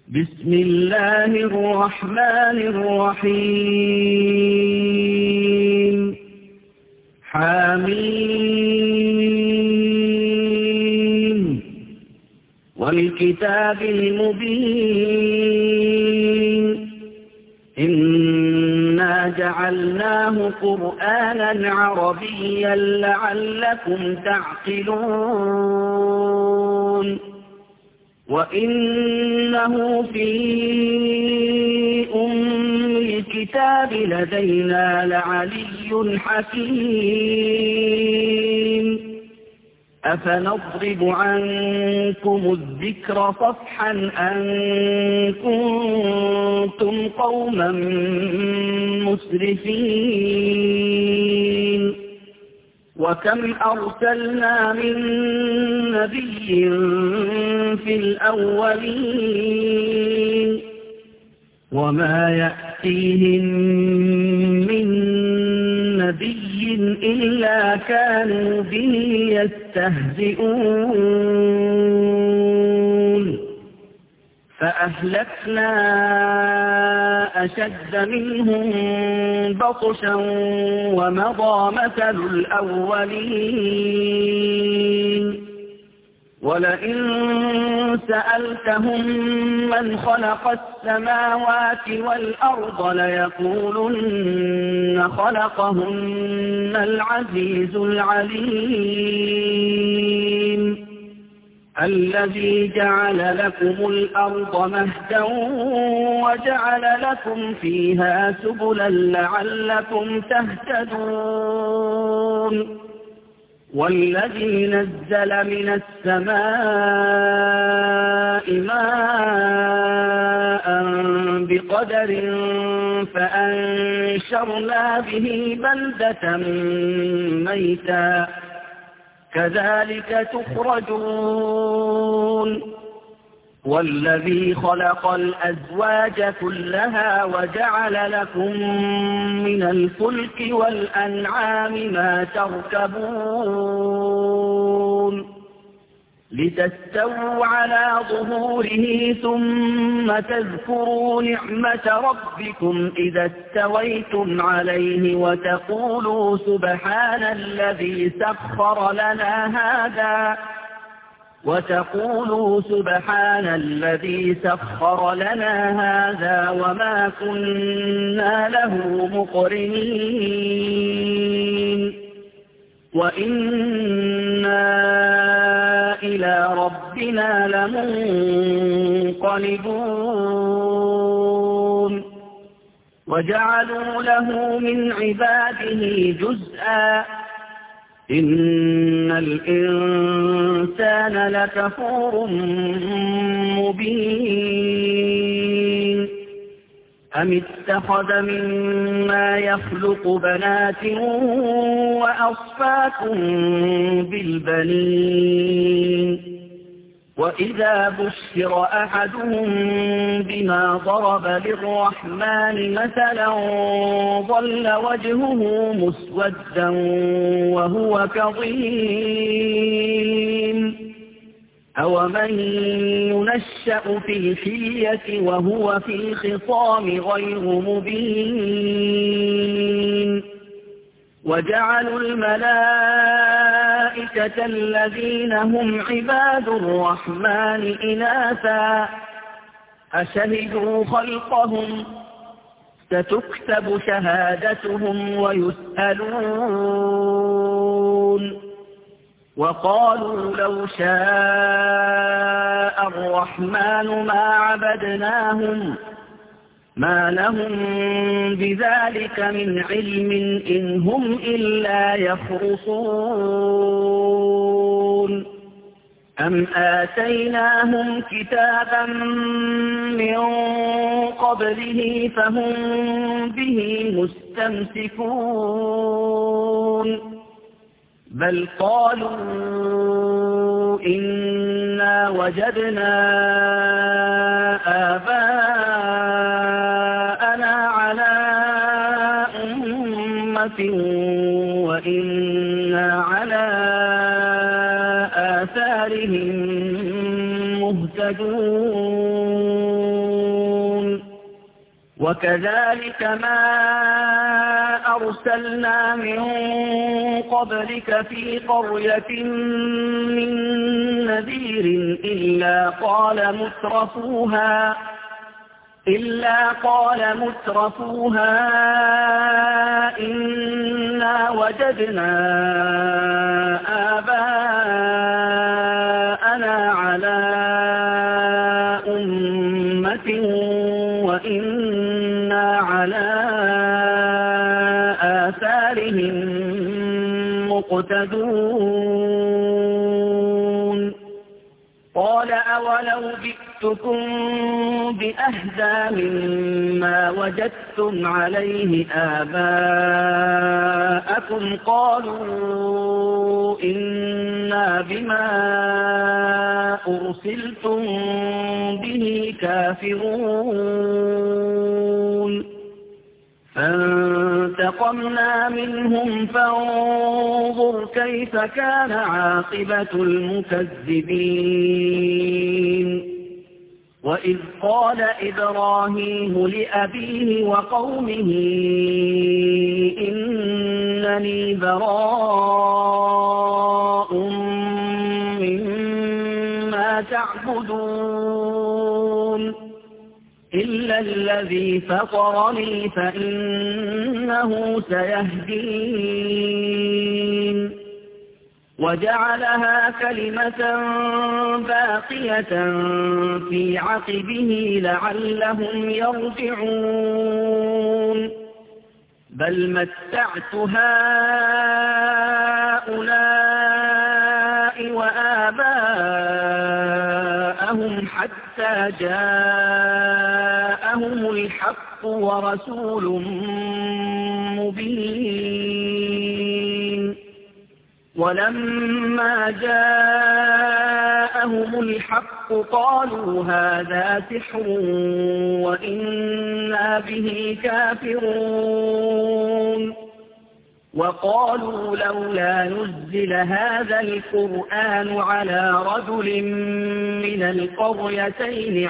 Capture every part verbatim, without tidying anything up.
بسم الله الرحمن الرحيم حميم والكتاب المبين إنا جعلناه قرآنا عربيا لعلكم تعقلون وإنه في أم الكتاب لدينا لعلي حكيم أفنضرب عنكم الذكر صفحا أن كنتم قوما مسرفين وكم أرسلنا من نبي في الأولين وما يأتيهم من نبي إلا كانوا به يستهزئون فأهلكنا أشد منهم بطشا ومضى مثل الأولين ولئن سألتهم من خلق السماوات والأرض ليقولن خلقهن العزيز العليم الذي جعل لكم الأرض مهدا وجعل لكم فيها سبلا لعلكم تهتدون والذي نزل من السماء ماء بقدر فأنشرنا به بلدة ميتا كذلك تخرجون والذي خلق الأزواج كلها وجعل لكم من الفلك والأنعام ما تركبون لتستووا على ظهوره ثم تذكروا نعمة ربكم إذا استويتم عليه وتقولوا سبحان الذي سخر لنا هذا وتقولوا سبحان الذي سخر لنا هذا وما كنا له مقرنين وإنا إلى ربنا لمنقلبون وجعلوا له من عباده جزءا إن الإنسان لكفور مبين أم اتخذ مما يخلق بنات وأصفاكم بالبنين وإذا بشر أحدهم بما ضرب للرحمن مثلا ظل وجهه مسودا وهو كظيم أومن ينشأ في الحلية وهو في الخصام غير مبين وجعلوا الملائكة الذين هم عباد الرحمن إناثا أشهدوا خلقهم ستكتب شهادتهم ويسألون وقالوا لو شاء الرحمن ما عبدناهم ما لهم بذلك من علم إن هم إلا يخرصون أم آتيناهم كتابا من قبله فهم به مستمسكون بل قالوا إنا وجدنا آباءنا على أمة وإنا على آثارهم مهتدون وكذلك ما أرسلنا من قبلك في قرية من نذير إلا قال مترفوها إلا قال مترفوها إنا وجدنا آباءنا على أمة وإنا على آثارهم مقتدون قال أولو جئتكم بأهدى مما وجدتم عليه آباءكم قالوا إنا بما أرسلتم به كافرون فانتقمنا منهم فانظر كيف كان عاقبة المكذبين وإذ قال إبراهيم لأبيه وقومه إنني براء مما تعبدون إلا الذي فطرني فإنه سيهدين وجعلها كلمة باقية في عقبه لعلهم يرجعون بل متعت هؤلاء وآباءهم حتى جاءهم الحق ورسول مبين ولما جاءهم الحق قالوا هذا سحر وإنا به كافرون وقالوا لولا نزل هذا القرآن على رجل من القريتين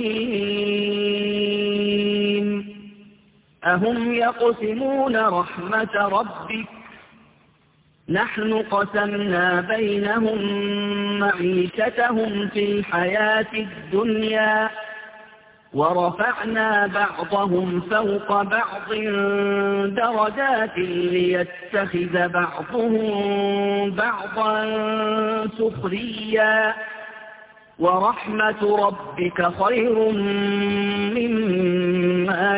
عظيم أهم يقسمون رحمة ربك نحن قسمنا بينهم معيشتهم في الحياة الدنيا ورفعنا بعضهم فوق بعض درجات ليتخذ بعضهم بعضا سخريا ورحمة ربك خير مما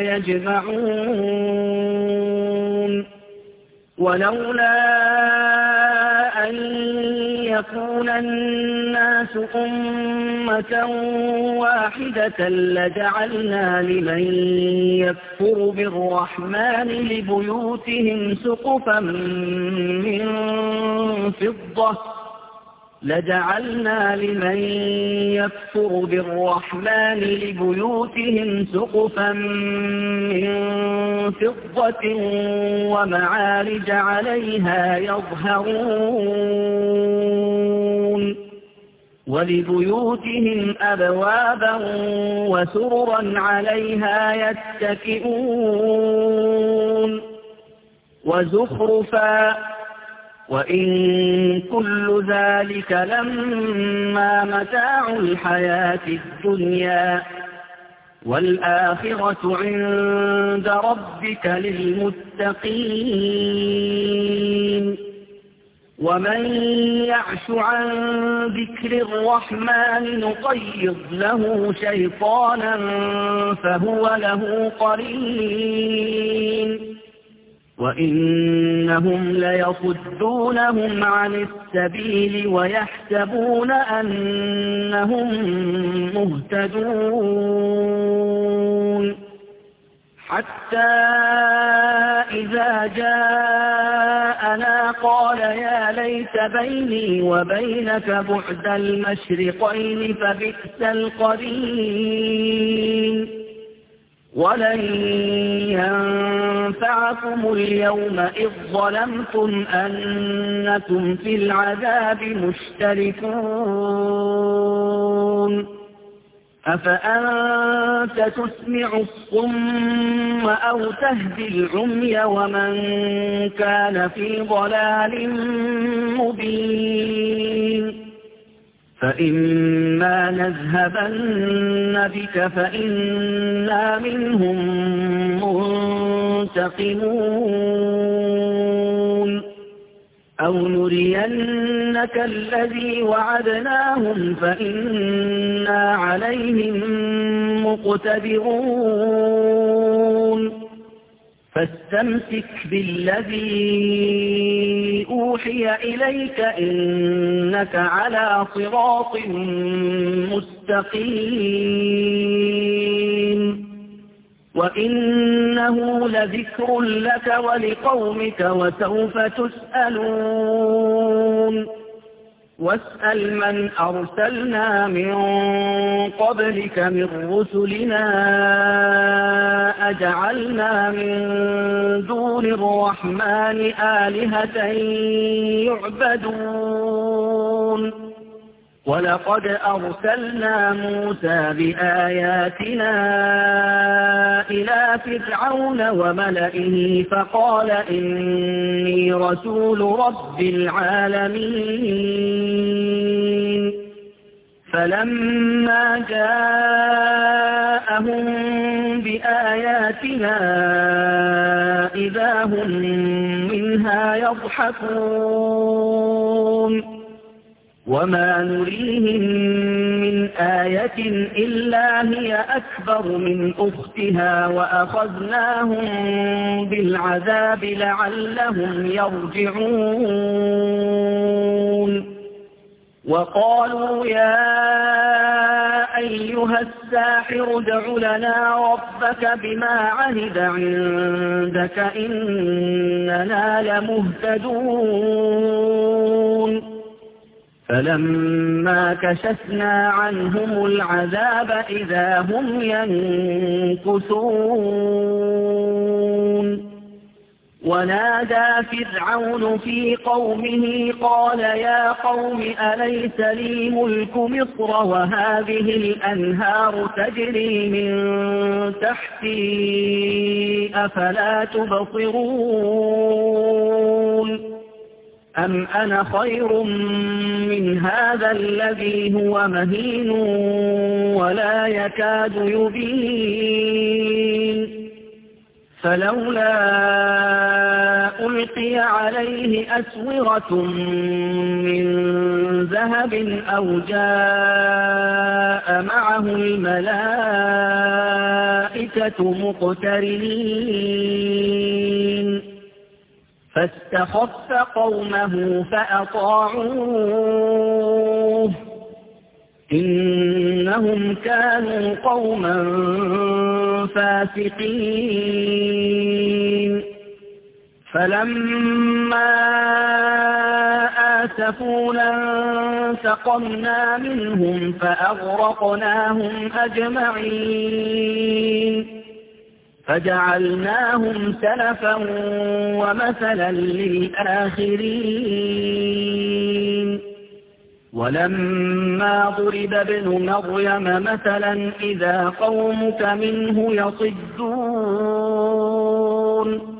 يجمعون ولولا أن يكون الناس أمة واحدة لجعلنا لمن يكفر بالرحمن لبيوتهم سقفا من فضة لجعلنا لمن يكفر بالرحمن لبيوتهم سقفا من فضة ومعارج عليها يظهرون ولبيوتهم أبوابا وسررا عليها يتكئون وزخرفا وإن كل ذلك لما متاع الحياة الدنيا والآخرة عند ربك للمتقين ومن يعش عن ذكر الرحمن نقيض له شيطانا فهو له قرين وإنهم ليصدونهم عن السبيل ويحسبون أنهم مهتدون حتى إذا جاءنا قال يا ليت بيني وبينك بعد المشرقين فبئس القرين ولن ينفعكم اليوم إذ ظلمتم أنكم في العذاب مشتركون أفأنت تسمع الصم أو تهدي العمي ومن كان في ضلال مبين فإما نذهبن بك فإنا منهم منتقمون أو نرينك الذي وعدناهم فإنا عليهم مقتدرون فاستمسك بالذي أوحي إليك إنك على صراط مستقيم وإنه لذكر لك ولقومك وسوف تسألون واسأل من أرسلنا من قبلك من رسلنا أجعلنا من دون الرحمن آلهة يعبدون ولقد أرسلنا موسى بآياتنا إلى فرعون وملئه فقال إني رسول رب العالمين فلما جاءهم بآياتنا إذا هم منها يضحكون وما نريهم من آية إلا هي أكبر من أختها وأخذناهم بالعذاب لعلهم يرجعون وقالوا يا أيها الساحر ادع لنا ربك بما عهد عندك إننا لمهتدون فلما كشفنا عنهم العذاب إذا هم ينكثون ونادى فرعون في قومه قال يا قوم أليس لي ملك مصر وهذه الأنهار تجري من تحتي أفلا تبصرون أم أنا خير من هذا الذي هو مهين ولا يكاد يبين فلولا ألقي عليه أسورة من ذهب أو جاء معه الملائكة مقترنين فاستخف قومه فأطاعوه إنهم كانوا قوما فاسقين فلما آسفونا انتقمنا منهم فأغرقناهم أجمعين فجعلناهم سلفا ومثلا للآخرين ولما ضرب ابن مريم مثلا إذا قومك منه يصدون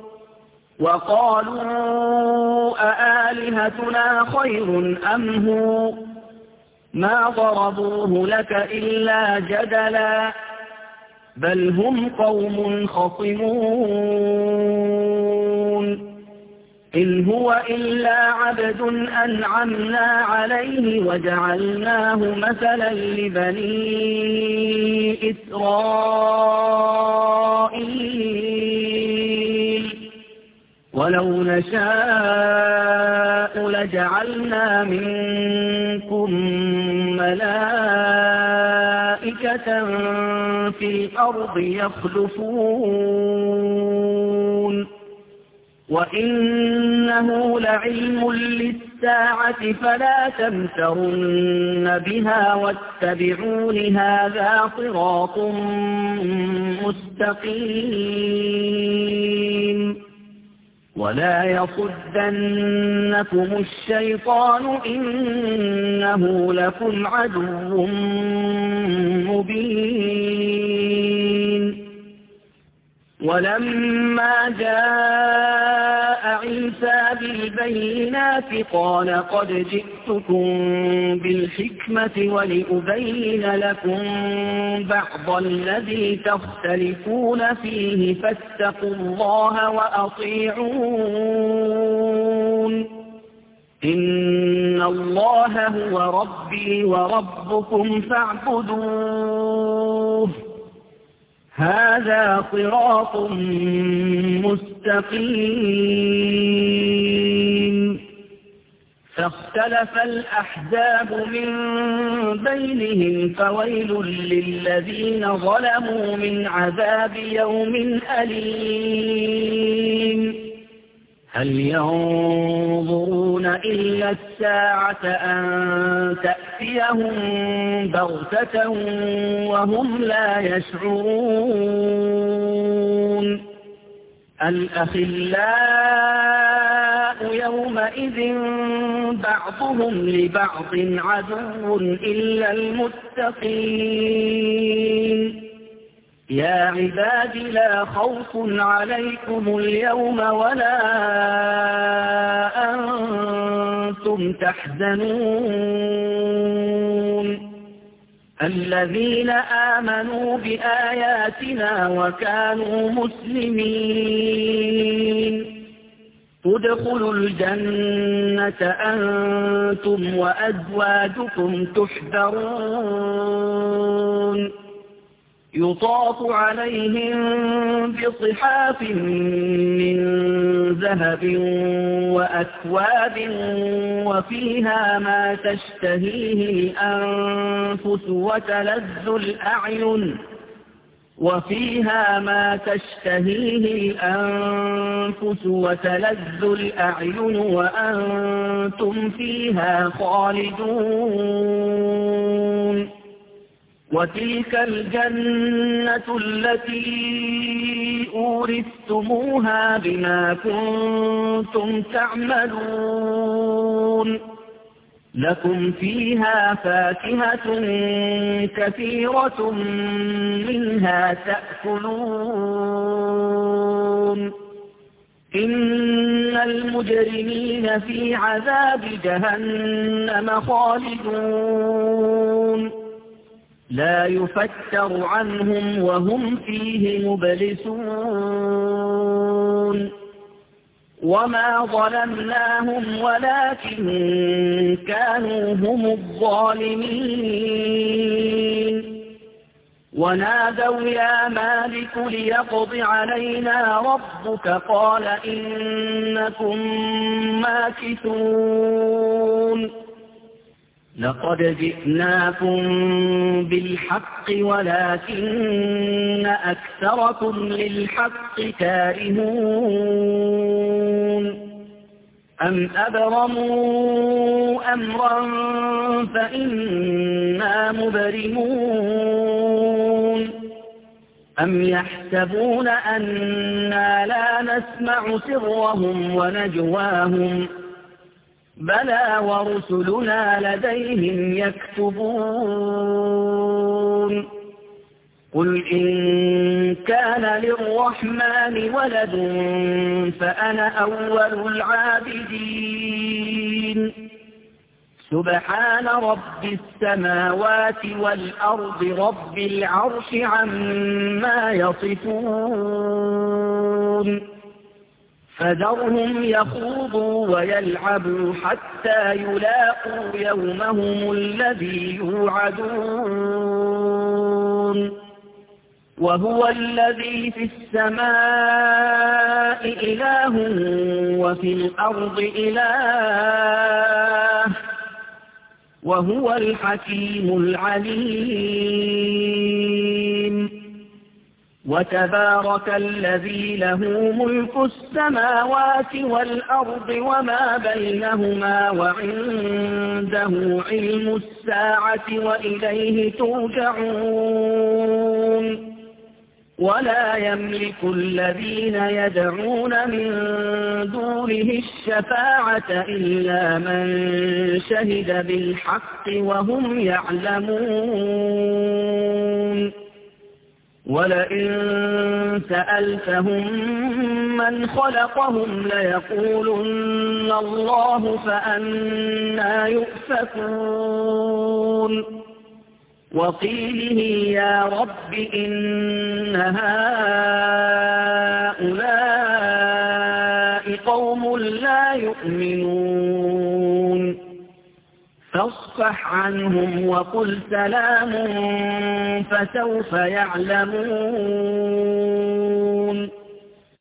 وقالوا أآلهتنا خير أم هو ما ضربوه لك إلا جدلا بل هم قوم خصمون إن هو إلا عبد أنعمنا عليه وجعلناه مثلا لبني إسرائيل ولو نشاء لجعلنا منكم ملائكة في الأرض يخلفون وإنه لعلم للساعة فلا تمترن بها واتبعون هذا صراط مستقيم ولا يصدنكم الشيطان إنه لكم عدو مبين ولما جاء عيسى بالبينات قال قد جئتكم بالحكمة ولأبين لكم بعض الذي تختلفون فيه فاتقوا الله وأطيعون إن الله هو ربي وربكم فاعبدوه هذا صراط مستقيم فاختلف الأحزاب من بينهم فويل للذين ظلموا من عذاب يوم أليم هل ينظرون إلا الساعة أن تأتيهم بغتة وهم لا يشعرون الأخلاء يومئذ بعضهم لبعض عدو إلا المتقين يا عباد لا خوف عليكم اليوم ولا أنتم تحزنون الذين آمنوا بآياتنا وكانوا مسلمين ادخلوا الجنة أنتم وأزواجكم تحبرون يطاف عليهم بصحاف من ذهب وأكواب وفيها ما تشتهيه الأنفس وتلذ الأعين وفيها ما تشتهيه الأنفس وتلذ الأعين وأنتم فيها خالدون وتلك الجنة التي أورثتموها بما كنتم تعملون لكم فيها فاكهة كثيرة منها تأكلون إن المجرمين في عذاب جهنم خالدون لا يفتر عنهم وهم فيه مبلسون وما ظلمناهم ولكن كانوا هم الظالمين ونادوا يا مالك ليقض علينا ربك قال إنكم ماكثون لقد جئناكم بالحق ولكن أكثركم للحق كارهون أم أبرموا أمرا فإنا مبرمون أم يحسبون أنا لا نسمع سرهم ونجواهم بلى ورسلنا لديهم يكتبون قل إن كان للرحمن ولد فأنا أول العابدين سبحان رب السماوات والأرض رب العرش عما يصفون فذرهم يخوضوا ويلعبوا حتى يلاقوا يومهم الذي يوعدون وهو الذي في السماء إله وفي الأرض إله وهو الحكيم العليم وتبارك الذي له ملك السماوات والأرض وما بينهما وعنده علم الساعة وإليه ترجعون ولا يملك الذين يدعون من دونه الشفاعة إلا من شهد بالحق وهم يعلمون ولئن سألتهم من خلقهم ليقولن الله فأنى يؤفكون وقيله يا رب إن هؤلاء قوم لا يؤمنون فاصفح عنهم وقل سلام فسوف يعلمون